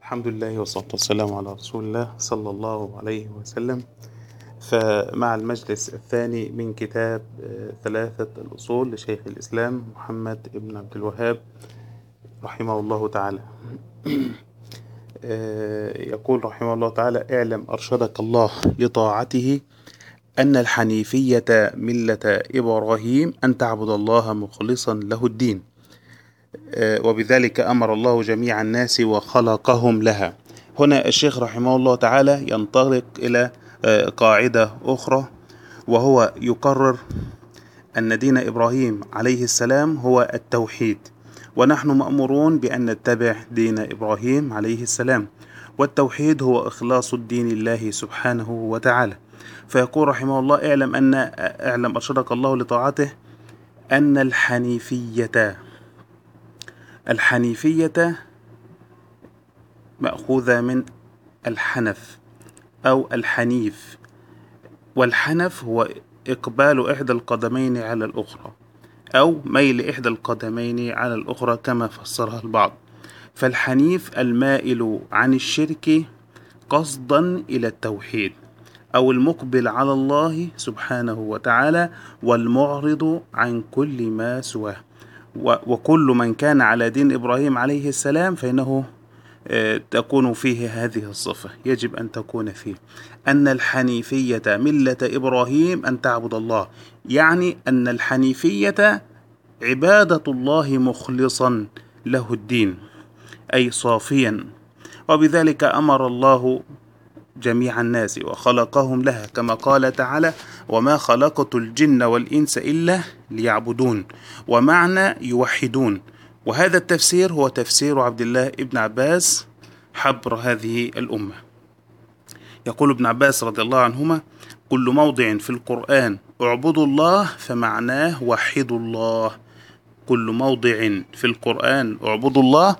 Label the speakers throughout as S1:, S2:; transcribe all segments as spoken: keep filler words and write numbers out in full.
S1: الحمد لله والصلاة والسلام على رسول الله صلى الله عليه وسلم. فمع المجلس الثاني من كتاب آه، ثلاثة الأصول لشيخ الإسلام محمد بن عبد الوهاب رحمه الله تعالى. آه، يقول رحمه الله تعالى: اعلم أرشدك الله لطاعته أن الحنيفية ملة إبراهيم أن تعبد الله مخلصا له الدين، آه، وبذلك أمر الله جميع الناس وخلقهم لها. هنا الشيخ رحمه الله تعالى ينطلق إلى آه، قاعدة أخرى، وهو يقرر أن دين إبراهيم عليه السلام هو التوحيد، ونحن مأمورون بأن نتبع دين إبراهيم عليه السلام، والتوحيد هو إخلاص الدين لله سبحانه وتعالى. فيقول رحمه الله: اعلم أن اعلم أرشدك الله لطاعته أن الحنيفية الحنيفية مأخوذة من الحنف أو الحنيف، والحنف هو إقبال إحدى القدمين على الأخرى أو ميل إحدى القدمين على الأخرى كما فسرها البعض. فالحنيف المائل عن الشرك قصدا إلى التوحيد، أو المقبل على الله سبحانه وتعالى والمعرض عن كل ما سواه. وكل من كان على دين إبراهيم عليه السلام فإنه تكون فيه هذه الصفة، يجب أن تكون فيه أن الحنيفية ملة إبراهيم أن تعبد الله، يعني أن الحنيفية عبادة الله مخلصا له الدين، أي صافيا. وبذلك أمر الله جميع الناس وخلقهم لها، كما قال تعالى: وما خلقت الجن والإنس إلا ليعبدون، ومعنى يوحدون. وهذا التفسير هو تفسير عبد الله ابن عباس حبر هذه الأمة. يقول ابن عباس رضي الله عنهما: كل موضع في القرآن اعبدوا الله فمعناه وحدوا الله. كل موضع في القرآن اعبدوا الله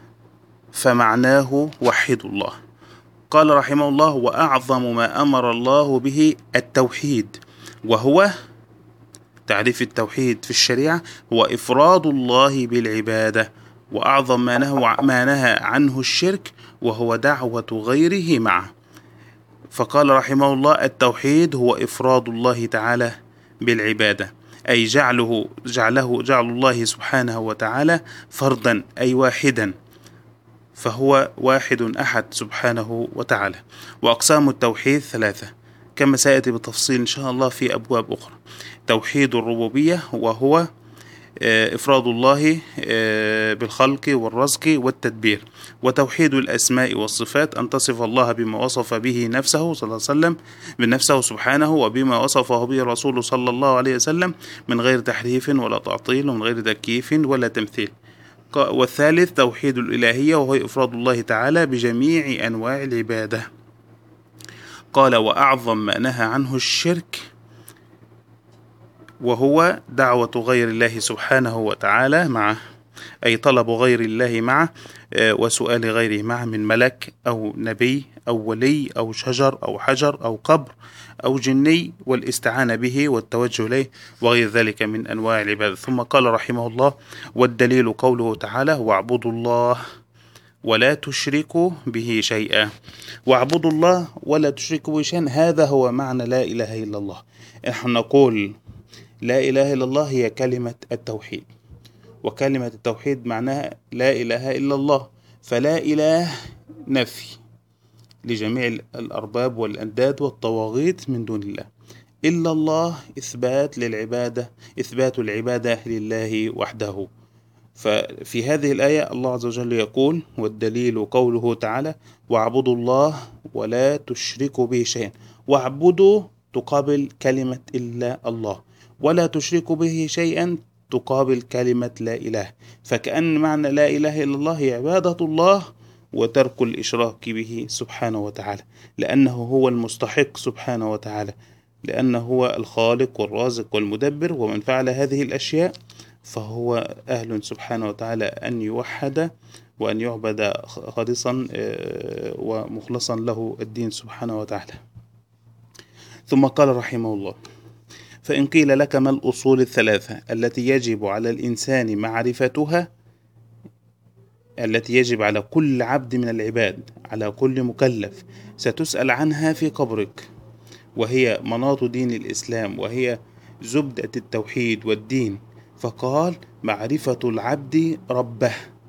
S1: فمعناه وحدوا الله. قال رحمه الله: وأعظم ما أمر الله به التوحيد، وهو تعريف التوحيد في الشريعة هو إفراد الله بالعبادة، وأعظم ما نهى, ما نهى عنه الشرك، وهو دعوة غيره معه. فقال رحمه الله: التوحيد هو إفراد الله تعالى بالعبادة، أي جعله جعله جعل الله سبحانه وتعالى فردا، أي واحدا، فهو واحد أحد سبحانه وتعالى. وأقسام التوحيد ثلاثة كما سيأتي بالتفصيل إن شاء الله في أبواب أخرى: توحيد الربوبية، وهو إفراد الله بالخلق والرزق والتدبير. وتوحيد الأسماء والصفات، أن تصف الله بما وصف به نفسه صلى الله عليه وسلم بنفسه سبحانه، وبما وصفه به الرسول صلى الله عليه وسلم، من غير تحريف ولا تعطيل ومن غير تكييف ولا تمثيل. والثالث توحيد الإلهية، وهو إفراد الله تعالى بجميع أنواع العبادة. قال: وأعظم ما نهى عنه الشرك، وهو دعوة غير الله سبحانه وتعالى معه، أي طلب غير الله معه وسؤال غيره معه من ملك أو نبي أو ولي أو شجر أو حجر أو قبر أو جني، والاستعانة به والتوجه إليه وغير ذلك من أنواع العبادة. ثم قال رحمه الله: والدليل قوله تعالى: واعبدوا الله ولا تشركوا به شيئا. واعبدوا الله ولا تشركوا به شيئا، هذا هو معنى لا إله إلا الله. نحن نقول لا إله إلا الله هي كلمة التوحيد، وكلمة التوحيد معناها لا إله إلا الله، فلا إله نفي لجميع الأرباب والأنداد والطواغيت من دون الله، إلا الله إثبات للعبادة، إثبات العبادة لله وحده. ففي هذه الآية الله عز وجل يقول: والدليل قوله تعالى: واعبدوا الله ولا تشركوا به شيئا. واعبدوا تقابل كلمة إلا الله، ولا تشركوا به شيئا تقابل كلمة لا إله. فكأن معنى لا إله إلا الله هي عبادة الله وترك الإشراك به سبحانه وتعالى، لأنه هو المستحق سبحانه وتعالى، لأنه هو الخالق والرازق والمدبر، ومن فعل هذه الأشياء فهو أهل سبحانه وتعالى أن يوحد وأن يعبد خالصا ومخلصا له الدين سبحانه وتعالى. ثم قال رحمه الله: فإن قيل لك ما الأصول الثلاثة التي يجب على الإنسان معرفتها التي يجب على كل عبد من العباد، على كل مكلف، ستسأل عنها في قبرك، وهي مناط دين الإسلام، وهي زبدة التوحيد والدين. فقال: معرفة العبد ربه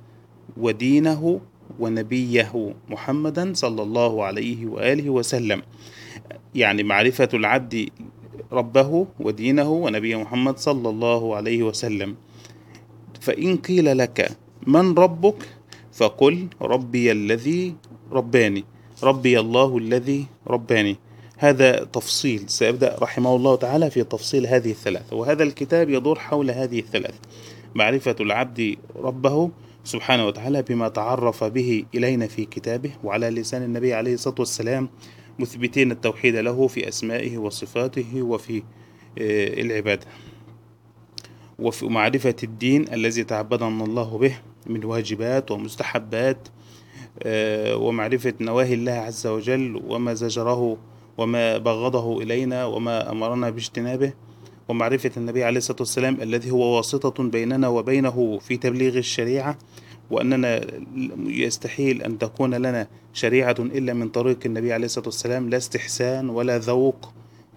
S1: ودينه ونبيه محمدا صلى الله عليه وآله وسلم. يعني معرفة العبد ربه ودينه ونبيه محمد صلى الله عليه وسلم. فإن قيل لك: من ربك؟ فقل: ربي الذي رباني، ربي الله الذي رباني. هذا تفصيل، سيبدأ رحمه الله تعالى في تفصيل هذه الثلاثة، وهذا الكتاب يدور حول هذه الثلاثة: معرفة العبد ربه سبحانه وتعالى بما تعرف به إلينا في كتابه وعلى لسان النبي عليه الصلاة والسلام، مثبتين التوحيد له في أسمائه وصفاته وفي العبادة، وفي معرفة الدين الذي تعبدنا الله به من واجبات ومستحبات، ومعرفة نواهي الله عز وجل وما زجره وما بغضه إلينا وما أمرنا باجتنابه، ومعرفة النبي عليه الصلاة والسلام الذي هو واسطة بيننا وبينه في تبليغ الشريعة، وأننا يستحيل أن تكون لنا شريعة إلا من طريق النبي عليه الصلاة والسلام، لا استحسان ولا ذوق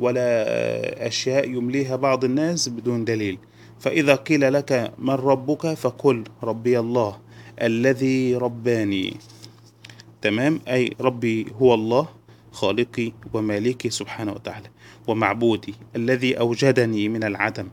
S1: ولا أشياء يمليها بعض الناس بدون دليل. فإذا قيل لك: من ربك؟ فقل: ربي الله الذي رباني. تمام، أي ربي هو الله خالقي ومالكي سبحانه وتعالى، ومعبودي الذي أوجدني من العدم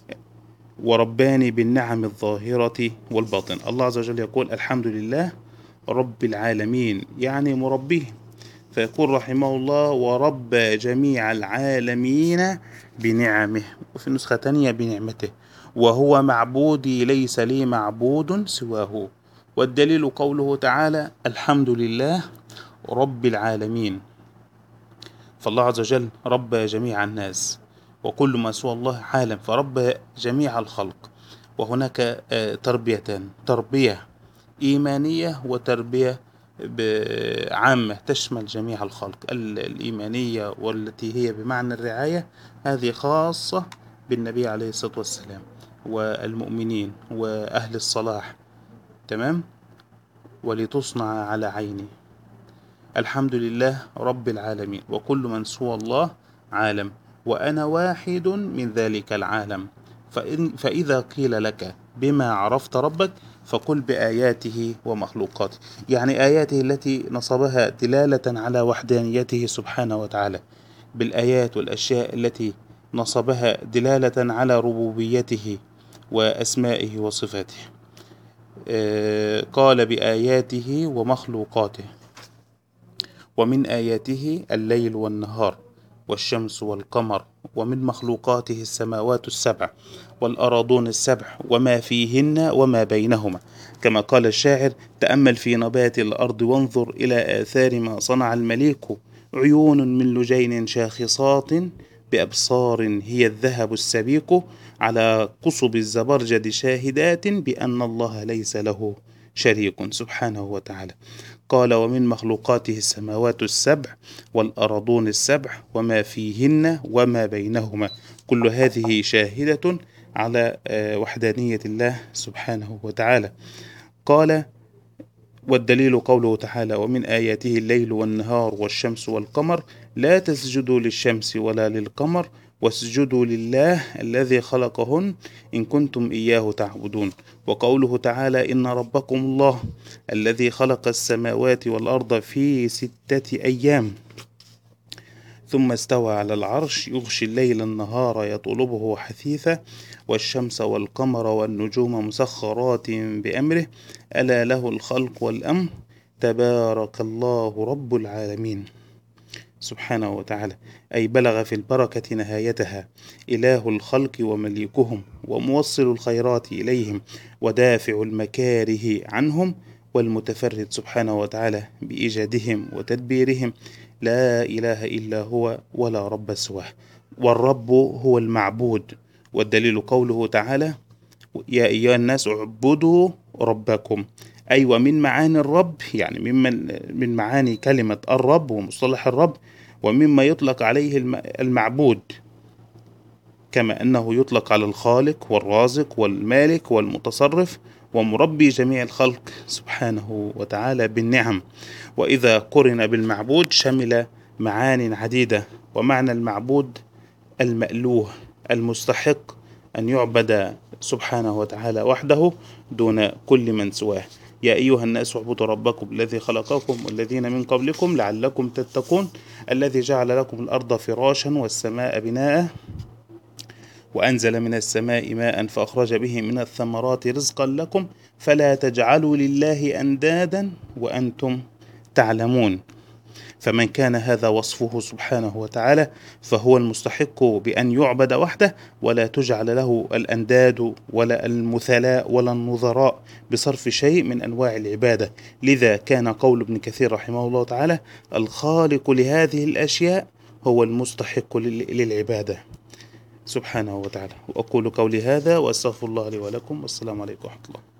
S1: ورباني بالنعم الظاهرة والباطن. الله عز وجل يقول: الحمد لله رب العالمين، يعني مربيه. فيقول رحمه الله: ورب جميع العالمين بنعمه، وفي نسخة تانية بنعمته، وهو معبودي ليس لي معبود سواه. والدليل قوله تعالى: الحمد لله رب العالمين. فالله عز وجل رب جميع الناس، وكل ما سوى الله عالم، فرب جميع الخلق. وهناك تربيتان: تربية إيمانية وتربية عامة تشمل جميع الخلق. الإيمانية والتي هي بمعنى الرعاية هذه خاصة بالنبي عليه الصلاة والسلام والمؤمنين وأهل الصلاح. تمام، ولتصنع على عيني. الحمد لله رب العالمين، وكل من سوى الله عالم، وأنا واحد من ذلك العالم. فإن فإذا قيل لك: بما عرفت ربك؟ فقل: بآياته ومخلوقاته، يعني آياته التي نصبها دلالة على وحدانيته سبحانه وتعالى، بالآيات والأشياء التي نصبها دلالة على ربوبيته وأسمائه وصفاته. قال: بآياته ومخلوقاته. ومن آياته الليل والنهار والشمس والقمر، ومن مخلوقاته السماوات السبع والأراضون السبع وما فيهن وما بينهما. كما قال الشاعر: تأمل في نبات الأرض وانظر إلى آثار ما صنع المليك، عيون من لجين شاخصات بأبصار هي الذهب السبيك، على قصب الزبرجد شاهدات بأن الله ليس له شريك سبحانه وتعالى. قال: ومن مخلوقاته السماوات السبع والأراضون السبع وما فيهن وما بينهما. كل هذه شاهدة على وحدانية الله سبحانه وتعالى. قال: والدليل قوله تعالى: ومن آياته الليل والنهار والشمس والقمر، لا تسجدوا للشمس ولا للقمر واسجدوا لله الذي خلقهن إن كنتم إياه تعبدون. وقوله تعالى: إن ربكم الله الذي خلق السماوات والأرض في ستة أيام ثم استوى على العرش يغشي الليل النهار يطلبه حثيثا والشمس والقمر والنجوم مسخرات بأمره ألا له الخلق والأمر تبارك الله رب العالمين سبحانه وتعالى. أي بلغ في البركة نهايتها، إله الخلق ومليكهم وموصل الخيرات إليهم ودافع المكاره عنهم، والمتفرد سبحانه وتعالى بإيجادهم وتدبيرهم، لا إله إلا هو ولا رب سواه. والرب هو المعبود، والدليل قوله تعالى: يا أيها الناس اعبدوا ربكم. أي ومن معاني الرب، يعني ممن من معاني كلمة الرب ومصطلح الرب، ومما يطلق عليه المعبود، كما أنه يطلق على الخالق والرازق والمالك والمتصرف ومربي جميع الخلق سبحانه وتعالى بالنعم. وإذا قرن بالمعبود شمل معان عديدة. ومعنى المعبود المألوه المستحق أن يعبد سبحانه وتعالى وحده دون كل من سواه. يا أيها الناس اعبدوا ربكم الذي خلقكم والذين من قبلكم لعلكم تتقون الذي جعل لكم الأرض فراشا والسماء بناء وأنزل من السماء ماء فأخرج به من الثمرات رزقا لكم فلا تجعلوا لله أندادا وأنتم تعلمون. فمن كان هذا وصفه سبحانه وتعالى فهو المستحق بأن يعبد وحده ولا تجعل له الأنداد ولا المثلاء ولا النظراء بصرف شيء من أنواع العبادة. لذا كان قول ابن كثير رحمه الله تعالى الخالق لهذه الأشياء هو المستحق للعبادة سبحانه وتعالى. وأقول قولي هذا وأستغفر الله لي ولكم والسلام عليكم ورحمة الله.